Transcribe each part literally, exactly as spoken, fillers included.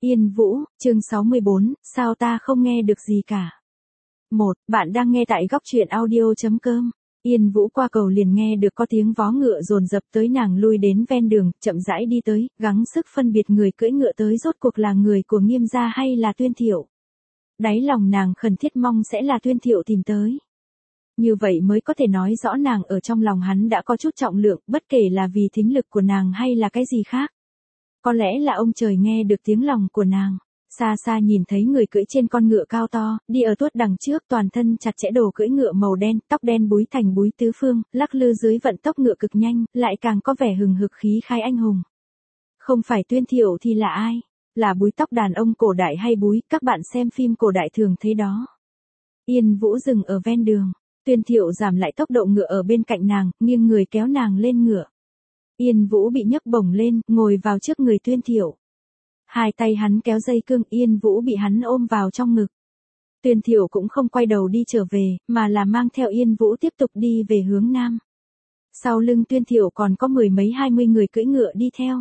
Yên Vũ, chương sáu mươi bốn, sao ta không nghe được gì cả. một. Bạn đang nghe tại góc truyện audio chấm com. Yên Vũ qua cầu liền nghe được có tiếng vó ngựa dồn dập tới, nàng lui đến ven đường, chậm rãi đi tới, gắng sức phân biệt người cưỡi ngựa tới rốt cuộc là người của Nghiêm gia hay là Tuyên Thiệu. Đáy lòng nàng khẩn thiết mong sẽ là Tuyên Thiệu tìm tới. Như vậy mới có thể nói rõ nàng ở trong lòng hắn đã có chút trọng lượng, bất kể là vì thính lực của nàng hay là cái gì khác. Có lẽ là ông trời nghe được tiếng lòng của nàng. Xa xa nhìn thấy người cưỡi trên con ngựa cao to, đi ở tuốt đằng trước, toàn thân chặt chẽ, đồ cưỡi ngựa màu đen, tóc đen búi thành búi tứ phương, lắc lư dưới vận tốc ngựa cực nhanh, lại càng có vẻ hừng hực khí khai anh hùng. Không phải Tuyên Thiệu thì là ai? Là búi tóc đàn ông cổ đại hay búi, các bạn xem phim cổ đại thường thấy đó. Yên Vũ dừng ở ven đường, Tuyên Thiệu giảm lại tốc độ ngựa ở bên cạnh nàng, nghiêng người kéo nàng lên ngựa. Yên Vũ bị nhấc bổng lên, ngồi vào trước người Tuyên Thiệu. Hai tay hắn kéo dây cương, Yên Vũ bị hắn ôm vào trong ngực. Tuyên Thiệu cũng không quay đầu đi trở về, mà là mang theo Yên Vũ tiếp tục đi về hướng nam. Sau lưng Tuyên Thiệu còn có mười mấy hai mươi người cưỡi ngựa đi theo.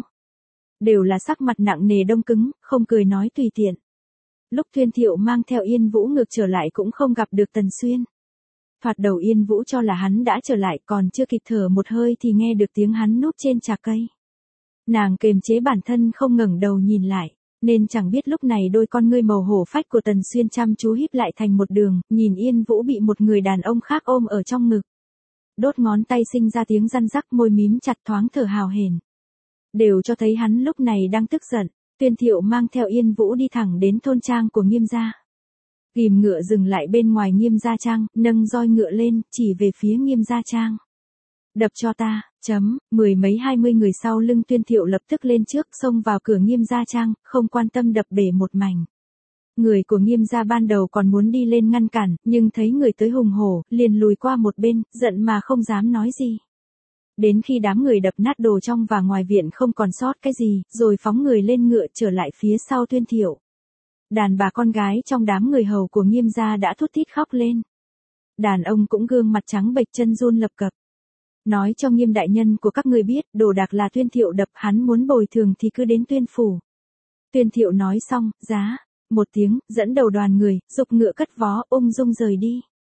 Đều là sắc mặt nặng nề đông cứng, không cười nói tùy tiện. Lúc Tuyên Thiệu mang theo Yên Vũ ngược trở lại cũng không gặp được Tần Xuyên. Thoạt đầu Yên Vũ cho là hắn đã trở lại, còn chưa kịp thở một hơi thì nghe được tiếng hắn núp trên trà cây. Nàng kềm chế bản thân không ngẩng đầu nhìn lại, nên chẳng biết lúc này đôi con ngươi màu hổ phách của Tần Xuyên chăm chú híp lại thành một đường, nhìn Yên Vũ bị một người đàn ông khác ôm ở trong ngực. Đốt ngón tay sinh ra tiếng răn rắc, môi mím chặt, thoáng thở hào hển. Đều cho thấy hắn lúc này đang tức giận. Tuyên Thiệu mang theo Yên Vũ đi thẳng đến thôn trang của Nghiêm gia. Ghìm ngựa dừng lại bên ngoài Nghiêm gia trang, nâng roi ngựa lên, chỉ về phía Nghiêm gia trang. Đập cho ta, chấm, mười mấy hai mươi người sau lưng Tuyên Thiệu lập tức lên trước, xông vào cửa Nghiêm gia trang, không quan tâm đập bể một mảnh. Người của Nghiêm gia ban đầu còn muốn đi lên ngăn cản, nhưng thấy người tới hùng hổ, liền lùi qua một bên, giận mà không dám nói gì. Đến khi đám người đập nát đồ trong và ngoài viện không còn sót cái gì, rồi phóng người lên ngựa trở lại phía sau Tuyên Thiệu. Đàn bà con gái trong đám người hầu của Nghiêm gia đã thút thít khóc lên. Đàn ông cũng gương mặt trắng bệch, chân run lập cập. Nói cho Nghiêm đại nhân của các người biết, đồ đạc là Tuyên Thiệu đập, hắn muốn bồi thường thì cứ đến Tuyên phủ. Tuyên Thiệu nói xong, giá, một tiếng, dẫn đầu đoàn người, giục ngựa cất vó, ung dung rời đi.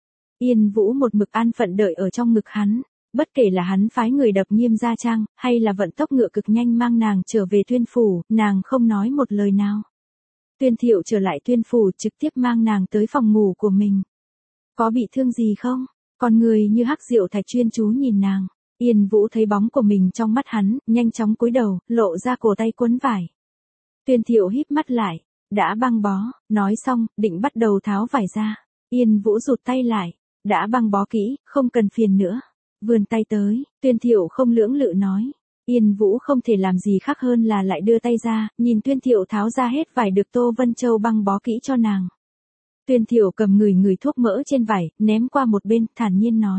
Yên Vũ một mực an phận đợi ở trong ngực hắn, bất kể là hắn phái người đập Nghiêm gia trang, hay là vận tốc ngựa cực nhanh mang nàng trở về Tuyên phủ, nàng không nói một lời nào. Tuyên Thiệu trở lại Tuyên phủ trực tiếp mang nàng tới phòng ngủ của mình. Có bị thương gì không? Con người như hắc diệu thạch chuyên chú nhìn nàng. Yên Vũ thấy bóng của mình trong mắt hắn, nhanh chóng cúi đầu, lộ ra cổ tay quấn vải. Tuyên Thiệu híp mắt lại, đã băng bó, nói xong, định bắt đầu tháo vải ra. Yên Vũ rụt tay lại, đã băng bó kỹ, không cần phiền nữa. Vươn tay tới, Tuyên Thiệu không lưỡng lự nói. Yên Vũ không thể làm gì khác hơn là lại đưa tay ra, nhìn Tuyên Thiệu tháo ra hết vải được Tô Vân Châu băng bó kỹ cho nàng. Tuyên Thiệu cầm người người thuốc mỡ trên vải, ném qua một bên, thản nhiên nói.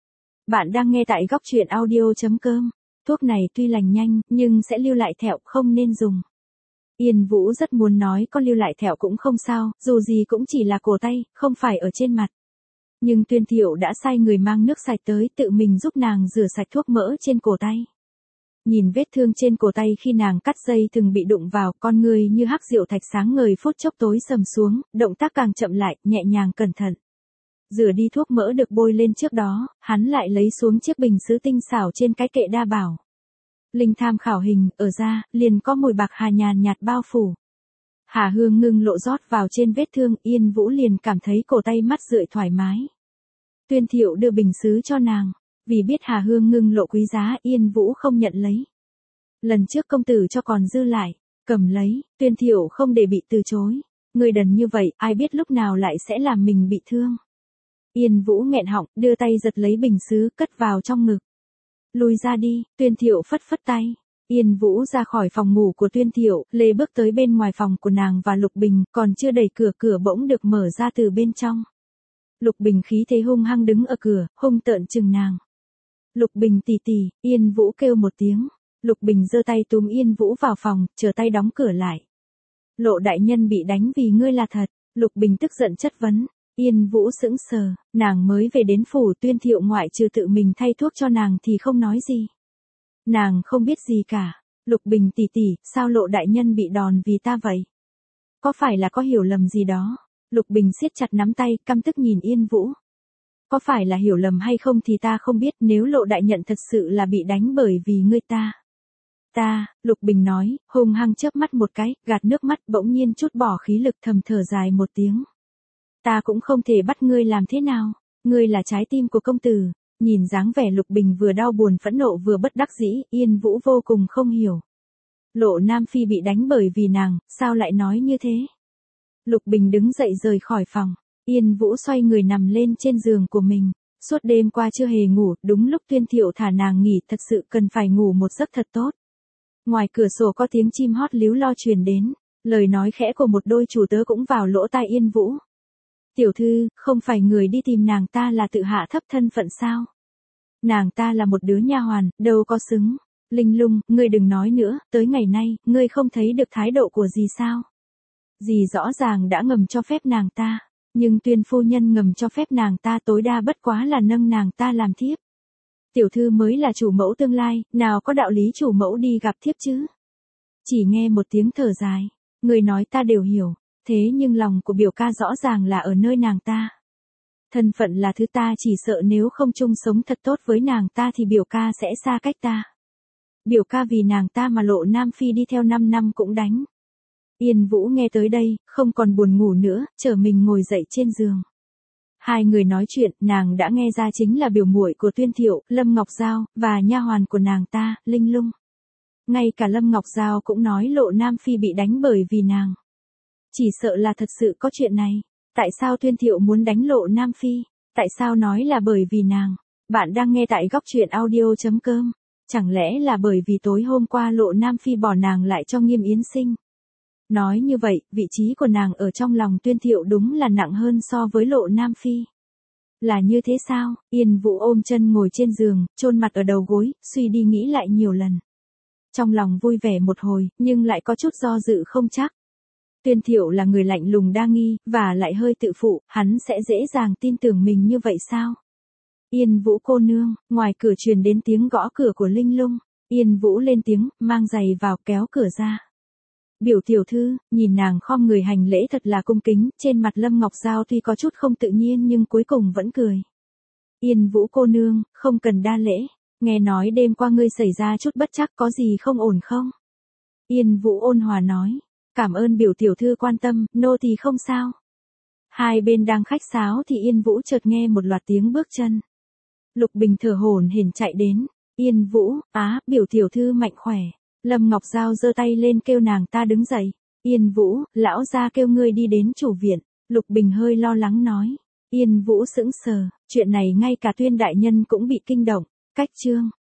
Bạn đang nghe tại góc truyện audio chấm com. Thuốc này tuy lành nhanh, nhưng sẽ lưu lại thẹo, không nên dùng. Yên Vũ rất muốn nói có lưu lại thẹo cũng không sao, dù gì cũng chỉ là cổ tay, không phải ở trên mặt. Nhưng Tuyên Thiệu đã sai người mang nước sạch tới, tự mình giúp nàng rửa sạch thuốc mỡ trên cổ tay. Nhìn vết thương trên cổ tay khi nàng cắt dây từng bị đụng vào, con người như hắc diệu thạch sáng ngời phút chốc tối sầm xuống, động tác càng chậm lại, nhẹ nhàng cẩn thận. Rửa đi thuốc mỡ được bôi lên trước đó, hắn lại lấy xuống chiếc bình sứ tinh xảo trên cái kệ đa bảo. Linh tham khảo hình, ở ra, liền có mùi bạc hà nhàn nhạt bao phủ. Hà hương ngưng lộ rót vào trên vết thương, Yên Vũ liền cảm thấy cổ tay mắt rượi thoải mái. Tuyên Thiệu đưa bình sứ cho nàng. Vì biết Hà hương ngưng lộ quý giá, Yên Vũ không nhận lấy. Lần trước công tử cho còn dư lại, cầm lấy, Tuyên Thiệu không để bị từ chối. Người đần như vậy, ai biết lúc nào lại sẽ làm mình bị thương. Yên Vũ nghẹn họng, đưa tay giật lấy bình sứ, cất vào trong ngực. Lùi ra đi, Tuyên Thiệu phất phất tay. Yên Vũ ra khỏi phòng ngủ của Tuyên Thiệu, lê bước tới bên ngoài phòng của nàng và Lục Bình, còn chưa đẩy cửa, cửa bỗng được mở ra từ bên trong. Lục Bình khí thế hung hăng đứng ở cửa, hung tợn chừng nàng. Lục Bình tỷ tỷ, Yên Vũ kêu một tiếng. Lục Bình giơ tay túm Yên Vũ vào phòng, chờ tay đóng cửa lại. Lộ đại nhân bị đánh vì ngươi là thật. Lục Bình tức giận chất vấn. Yên Vũ sững sờ, nàng mới về đến phủ, Tuyên Thiệu ngoại trừ tự mình thay thuốc cho nàng thì không nói gì. Nàng không biết gì cả. Lục Bình tỷ tỷ, sao Lộ đại nhân bị đòn vì ta vậy? Có phải là có hiểu lầm gì đó? Lục Bình siết chặt nắm tay, căm tức nhìn Yên Vũ. Có phải là hiểu lầm hay không thì ta không biết, nếu Lộ đại nhận thật sự là bị đánh bởi vì ngươi ta. Ta, Lục Bình nói, hung hăng chớp mắt một cái, gạt nước mắt, bỗng nhiên chút bỏ khí lực, thầm thở dài một tiếng. Ta cũng không thể bắt ngươi làm thế nào, ngươi là trái tim của công tử. Nhìn dáng vẻ Lục Bình vừa đau buồn phẫn nộ vừa bất đắc dĩ, Yên Vũ vô cùng không hiểu. Lộ Nam Phi bị đánh bởi vì nàng, sao lại nói như thế? Lục Bình đứng dậy rời khỏi phòng, Yên Vũ xoay người nằm lên trên giường của mình. Suốt đêm qua chưa hề ngủ, đúng lúc Tuyên Thiệu thả nàng nghỉ, thật sự cần phải ngủ một giấc thật tốt. Ngoài cửa sổ có tiếng chim hót líu lo truyền đến, lời nói khẽ của một đôi chủ tớ cũng vào lỗ tai Yên Vũ. Tiểu thư, không phải người đi tìm nàng ta là tự hạ thấp thân phận sao? Nàng ta là một đứa nha hoàn, đâu có xứng. Linh Lung, ngươi đừng nói nữa, tới ngày nay, ngươi không thấy được thái độ của dì sao? Dì rõ ràng đã ngầm cho phép nàng ta, nhưng Tuyên phu nhân ngầm cho phép nàng ta tối đa bất quá là nâng nàng ta làm thiếp. Tiểu thư mới là chủ mẫu tương lai, nào có đạo lý chủ mẫu đi gặp thiếp chứ? Chỉ nghe một tiếng thở dài, người nói ta đều hiểu, thế nhưng lòng của biểu ca rõ ràng là ở nơi nàng ta. Thân phận là thứ ta chỉ sợ nếu không chung sống thật tốt với nàng ta thì biểu ca sẽ xa cách ta. Biểu ca vì nàng ta mà Lộ Nam Phi đi theo năm năm cũng đánh. Yên Vũ nghe tới đây, không còn buồn ngủ nữa, trở mình ngồi dậy trên giường. Hai người nói chuyện, nàng đã nghe ra chính là biểu muội của Tuyên Thiệu, Lâm Ngọc Giao, và nha hoàn của nàng ta, Linh Lung. Ngay cả Lâm Ngọc Giao cũng nói Lộ Nam Phi bị đánh bởi vì nàng. Chỉ sợ là thật sự có chuyện này. Tại sao Tuyên Thiệu muốn đánh Lộ Nam Phi? Tại sao nói là bởi vì nàng? Bạn đang nghe tại góc truyện audio chấm com. Chẳng lẽ là bởi vì tối hôm qua Lộ Nam Phi bỏ nàng lại cho Nghiêm Yến Sinh? Nói như vậy, vị trí của nàng ở trong lòng Tuyên Thiệu đúng là nặng hơn so với Lộ Nam Phi. Là như thế sao? Yên Vũ ôm chân ngồi trên giường, chôn mặt ở đầu gối, suy đi nghĩ lại nhiều lần. Trong lòng vui vẻ một hồi, nhưng lại có chút do dự không chắc. Tuyên Thiệu là người lạnh lùng đa nghi, và lại hơi tự phụ, hắn sẽ dễ dàng tin tưởng mình như vậy sao? Yên Vũ cô nương, ngoài cửa truyền đến tiếng gõ cửa của Linh Lung. Yên Vũ lên tiếng, mang giày vào, kéo cửa ra. Biểu tiểu thư, nhìn nàng khom người hành lễ thật là cung kính, trên mặt Lâm Ngọc Giao tuy có chút không tự nhiên nhưng cuối cùng vẫn cười. Yên Vũ cô nương, không cần đa lễ, nghe nói đêm qua ngươi xảy ra chút bất trắc, có gì không ổn không? Yên Vũ ôn hòa nói, cảm ơn biểu tiểu thư quan tâm, nô tỳ không sao. Hai bên đang khách sáo thì Yên Vũ chợt nghe một loạt tiếng bước chân. Lục Bình thở hổn hển chạy đến. Yên Vũ, á, biểu tiểu thư mạnh khỏe. Lâm Ngọc Giao giơ tay lên kêu nàng ta đứng dậy. Yên Vũ, lão gia kêu ngươi đi đến chủ viện. Lục Bình hơi lo lắng nói. Yên Vũ sững sờ, chuyện này ngay cả Tuyên đại nhân cũng bị kinh động. Cách chương.